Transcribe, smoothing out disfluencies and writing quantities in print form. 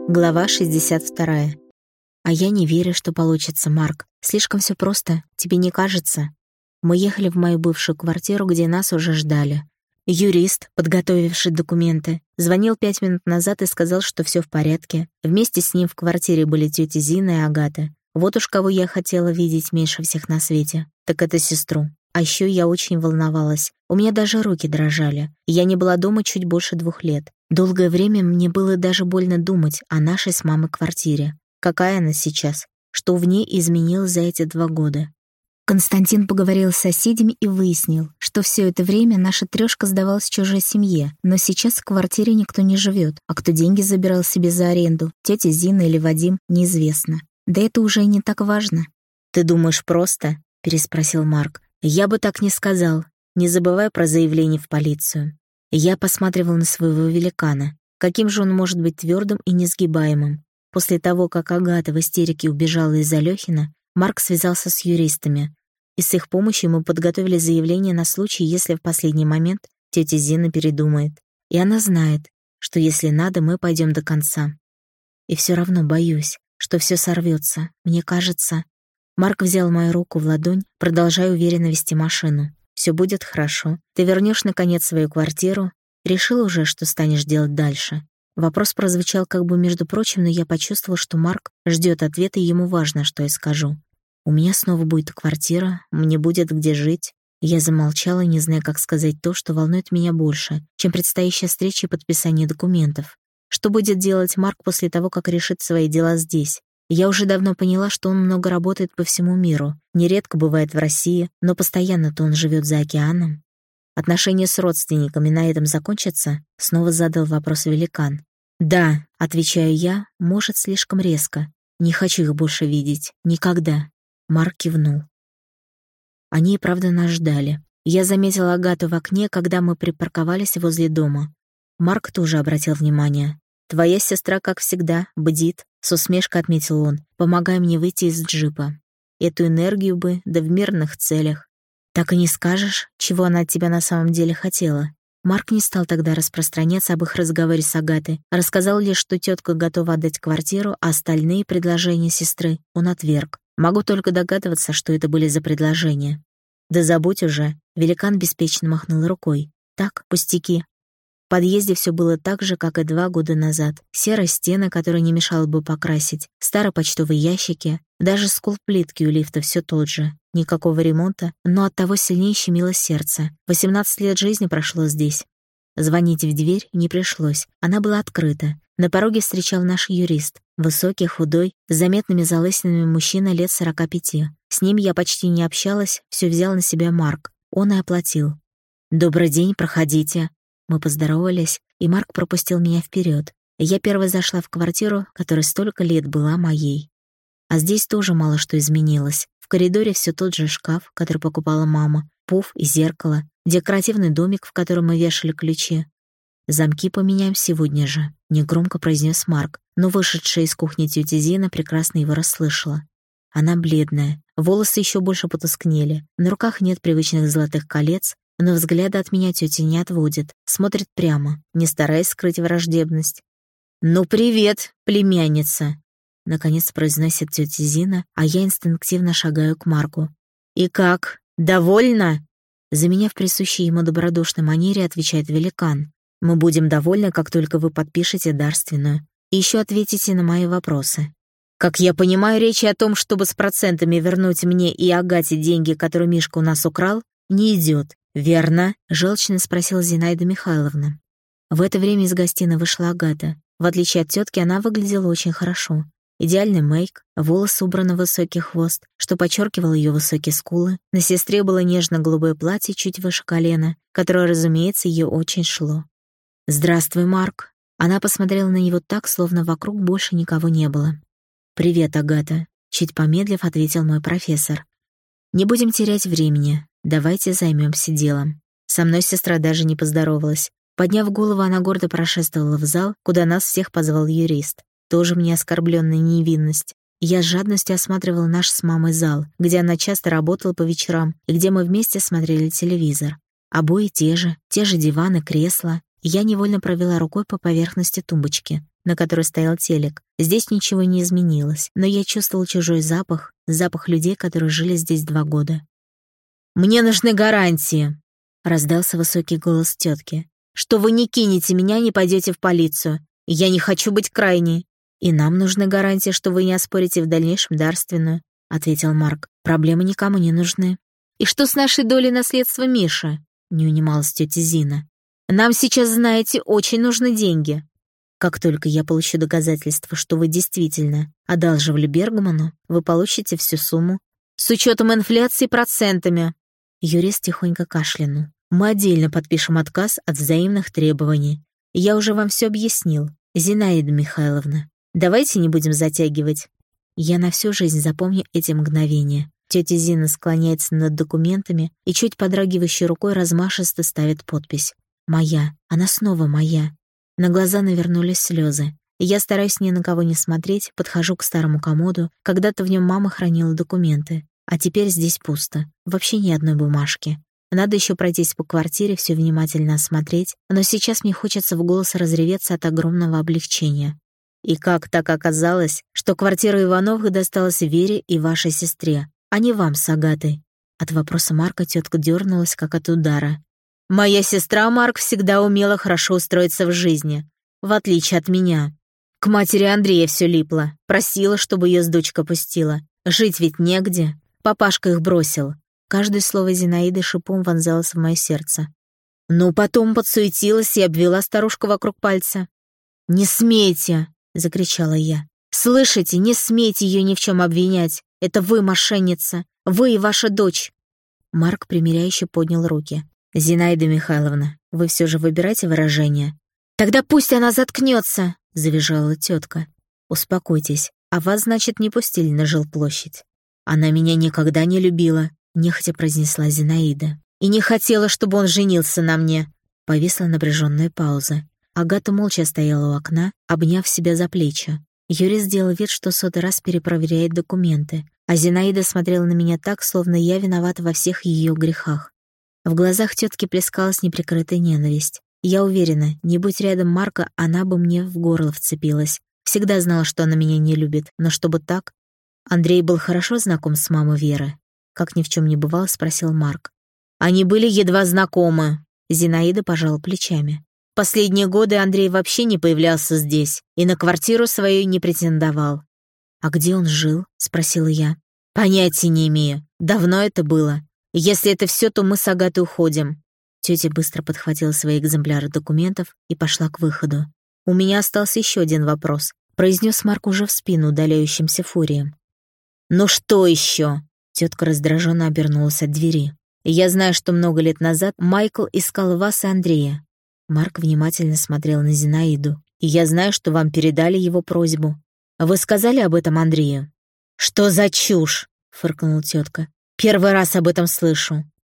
Глава 62. А я не верю, что получится, Марк. Слишком все просто, тебе не кажется? Мы ехали в мою бывшую квартиру, где нас уже ждали. Юрист, подготовивший документы, звонил 5 минут назад и сказал, что все в порядке. Вместе с ним в квартире были тётя Зина и Агата. Вот уж кого я хотела видеть меньше всех на свете, так это сестру. А еще я очень волновалась. У меня даже руки дрожали. Я не была дома чуть больше 2 лет. Долгое время мне было даже больно думать о нашей с мамой квартире. Какая она сейчас? Что в ней изменилось за эти 2 года? Константин поговорил с соседями и выяснил, что все это время наша трёшка сдавалась чужой семье, но сейчас в квартире никто не живет, а кто деньги забирал себе за аренду, тетя Зина или Вадим, неизвестно. Да это уже не так важно. «Ты думаешь, просто?» — переспросил Марк. «Я бы так не сказал, не забывай про заявление в полицию». Я посматривал на своего великана. Каким же он может быть твёрдым и несгибаемым? После того, как Агата в истерике убежала из Алёхина, Марк связался с юристами, и с их помощью мы подготовили заявление на случай, если в последний момент тётя Зина передумает. И она знает, что если надо, мы пойдём до конца. И всё равно боюсь, что всё сорвётся. Мне кажется... Марк взял мою руку в ладонь, продолжая уверенно вести машину. «Всё будет хорошо. Ты вернёшь, наконец, свою квартиру. Решил уже, что станешь делать дальше?» Вопрос прозвучал как бы между прочим, но я почувствовала, что Марк ждёт ответа, и ему важно, что я скажу. «У меня снова будет квартира, мне будет где жить». Я замолчала, не зная, как сказать то, что волнует меня больше, чем предстоящая встреча и подписание документов. Что будет делать Марк после того, как решит свои дела здесь? Я уже давно поняла, что он много работает по всему миру, нередко бывает в России, но постоянно-то он живет за океаном. Отношения с родственниками на этом закончатся? Снова задал вопрос великан. «Да», — отвечаю я, может, слишком резко. «Не хочу их больше видеть. Никогда». Марк кивнул. Они и правда нас ждали. Я заметила Агату в окне, когда мы припарковались возле дома. Марк тоже обратил внимание. «Твоя сестра, как всегда, бдит», — с усмешкой отметил он, помогая мне выйти из джипа. «Эту энергию бы, да в мирных целях». «Так и не скажешь, чего она от тебя на самом деле хотела?» Марк не стал тогда распространяться об их разговоре с Агатой, рассказал лишь, что тетка готова отдать квартиру, а остальные предложения сестры он отверг. Могу только догадываться, что это были за предложения. «Да забудь уже», — великан беспечно махнул рукой. «Так, пустяки». В подъезде все было так же, как и 2 года назад. Серые стены, которые не мешало бы покрасить, старые почтовые ящики, даже скол плитки у лифта все тот же. Никакого ремонта, но оттого сильнее щемило сердце. 18 лет жизни прошло здесь. Звонить в дверь не пришлось, она была открыта. На пороге встречал наш юрист. Высокий, худой, с заметными залысинами мужчина лет 45. С ним я почти не общалась, все взял на себя Марк. Он и оплатил. «Добрый день, проходите». Мы поздоровались, и Марк пропустил меня вперед. Я первой зашла в квартиру, которая столько лет была моей. А здесь тоже мало что изменилось. В коридоре все тот же шкаф, который покупала мама, пуф и зеркало, декоративный домик, в котором мы вешали ключи. «Замки поменяем сегодня же», — негромко произнес Марк, но вышедшая из кухни тётя Зина прекрасно его расслышала. Она бледная, волосы еще больше потускнели, на руках нет привычных золотых колец, но взгляда от меня тётя не отводит, смотрит прямо, не стараясь скрыть враждебность. «Ну, привет, племянница!» Наконец произносит тётя Зина, а я инстинктивно шагаю к Марку. «И как? Довольна?» За меня в присущей ему добродушной манере отвечает великан. «Мы будем довольны, как только вы подпишете дарственную. И ещё ответите на мои вопросы. Как я понимаю, речи о том, чтобы с процентами вернуть мне и Агате деньги, которые Мишка у нас украл, не идёт. «Верно?» — желчно спросила Зинаида Михайловна. В это время из гостиной вышла Агата. В отличие от тетки, она выглядела очень хорошо. Идеальный мейк, волосы убраны в высокий хвост, что подчеркивало ее высокие скулы. На сестре было нежно-голубое платье чуть выше колена, которое, разумеется, ей очень шло. «Здравствуй, Марк». Она посмотрела на него так, словно вокруг больше никого не было. «Привет, Агата», — чуть помедлив ответил мой профессор. «Не будем терять времени. Давайте займемся делом». Со мной сестра даже не поздоровалась. Подняв голову, она гордо прошествовала в зал, куда нас всех позвал юрист. Тоже мне оскорбленная невинность. Я с жадностью осматривала наш с мамой зал, где она часто работала по вечерам и где мы вместе смотрели телевизор. Обои те же диваны, кресла. И я невольно провела рукой по поверхности тумбочки. на которой стоял телек. Здесь ничего не изменилось, но я чувствовал чужой запах, запах людей, которые жили здесь 2 года. «Мне нужны гарантии», — раздался высокий голос тетки, «что вы не кинете меня, не пойдете в полицию. Я не хочу быть крайней». «И нам нужны гарантии, что вы не оспорите в дальнейшем дарственную», — ответил Марк. «Проблемы никому не нужны». «И что с нашей долей наследства Миши?» — не унималась тетя Зина. «Нам сейчас, знаете, очень нужны деньги». «Как только я получу доказательства, что вы действительно одалживали Бергману, вы получите всю сумму. С учетом инфляции процентами». Юрист тихонько кашлянул. «Мы отдельно подпишем отказ от взаимных требований. Я уже вам все объяснил, Зинаида Михайловна. Давайте не будем затягивать». Я на всю жизнь запомню эти мгновения. Тетя Зина склоняется над документами и чуть подрагивающей рукой размашисто ставит подпись. «Моя. Она снова моя». На глаза навернулись слезы. Я стараюсь ни на кого не смотреть, подхожу к старому комоду. Когда-то в нем мама хранила документы, а теперь здесь пусто. Вообще ни одной бумажки. Надо еще пройтись по квартире, все внимательно осмотреть, но сейчас мне хочется в голос разреветься от огромного облегчения. И как так оказалось, что квартира Ивановых досталась Вере и вашей сестре, а не вам с Агатой? От вопроса Марка тетка дернулась, как от удара. Моя сестра, Марк, всегда умела хорошо устроиться в жизни, в отличие от меня. К матери Андрея все липло, просила, чтобы ее с дочкой пустила. Жить ведь негде. Папашка их бросил. Каждое слово Зинаиды шипом вонзалось в мое сердце. Но потом подсуетилась и обвела старушку вокруг пальца. «Не смейте!» — закричала я. «Слышите, не смейте ее ни в чем обвинять. Это вы мошенница. Вы и ваша дочь». Марк примиряюще поднял руки. «Зинаида Михайловна, вы все же выбираете выражение?» «Тогда пусть она заткнется!» — завизжала тетка. «Успокойтесь. А вас, значит, не пустили на жилплощадь?» «Она меня никогда не любила», — нехотя произнесла Зинаида. «И не хотела, чтобы он женился на мне». Повисла напряженная пауза. Агата молча стояла у окна, обняв себя за плечи. Юрий сделал вид, что 100-й раз перепроверяет документы, а Зинаида смотрела на меня так, словно я виновата во всех ее грехах. В глазах тетки плескалась неприкрытая ненависть. Я уверена, не будь рядом Марка, она бы мне в горло вцепилась. Всегда знала, что она меня не любит, но чтобы так... Андрей был хорошо знаком с мамой Веры. Как ни в чем не бывало, спросил Марк. Они были едва знакомы. Зинаида пожала плечами. Последние годы Андрей вообще не появлялся здесь и на квартиру свою не претендовал. «А где он жил?» — спросила я. «Понятия не имею. Давно это было. Если это все, то мы с Агатой уходим». Тетя быстро подхватила свои экземпляры документов и пошла к выходу. «У меня остался еще один вопрос», — произнес Марк уже в спину удаляющимся фурием. «Ну что еще?» — тетка раздраженно обернулась от двери. «Я знаю, что много лет назад Майкл искал вас и Андрея». Марк внимательно смотрел на Зинаиду. «И я знаю, что вам передали его просьбу. Вы сказали об этом Андрею?» «Что за чушь?» — фыркнула тетка. «Первый раз об этом слышу.